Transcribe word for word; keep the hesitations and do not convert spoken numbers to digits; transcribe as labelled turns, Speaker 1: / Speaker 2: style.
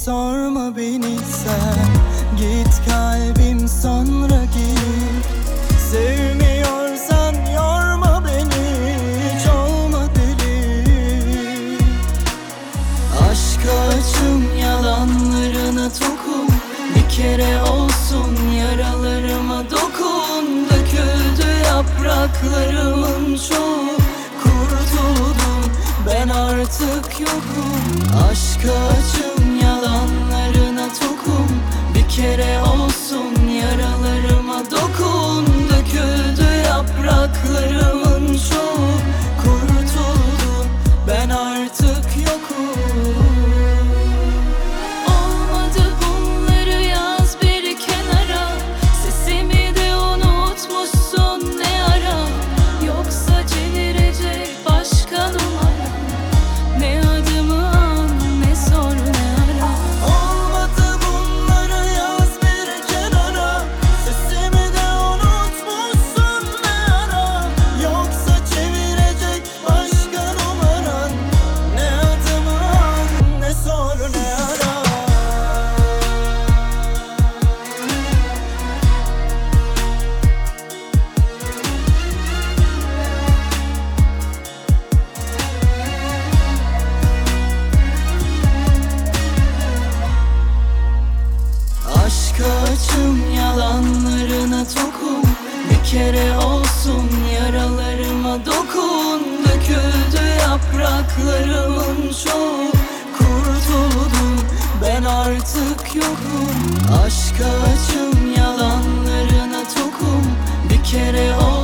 Speaker 1: sorma beni sen. Git kalbim sonra git. Sevmiyorsan yorma beni, hiç olma deli. Aşka açım, yalanlarına tokum. Bir kere olsun yaralarıma dokun. Döküldü yapraklarımın çoğu, kurtuldum ben artık yokum. Aşka açım, yalanlarına tokum. Bir kere olsun yaralarıma dokun. Döküldü yapraklarımın çoğu, kurtuldum ben artık yokum.
Speaker 2: Olmadı bunları yaz bir kenara. Sesimi de unutmuşsun ne ara. Yoksa çevirecek başka numara. Ne adımı an ne sor ne ara.
Speaker 1: Olmadı bunları yaz bir kenara. Sesimi de unutmuşsun ne ara. Yoksa çevirecek başka numaran. Ne adımı an ne sor ne ara. Aşka açım, yalanlarına tokum. Bir kere olsun yaralarıma dokun. Döküldü yapraklarımın çoğu, kurtuldum ben artık yokum. Aşka açım, yalanlarına tokum. Bir kere olsun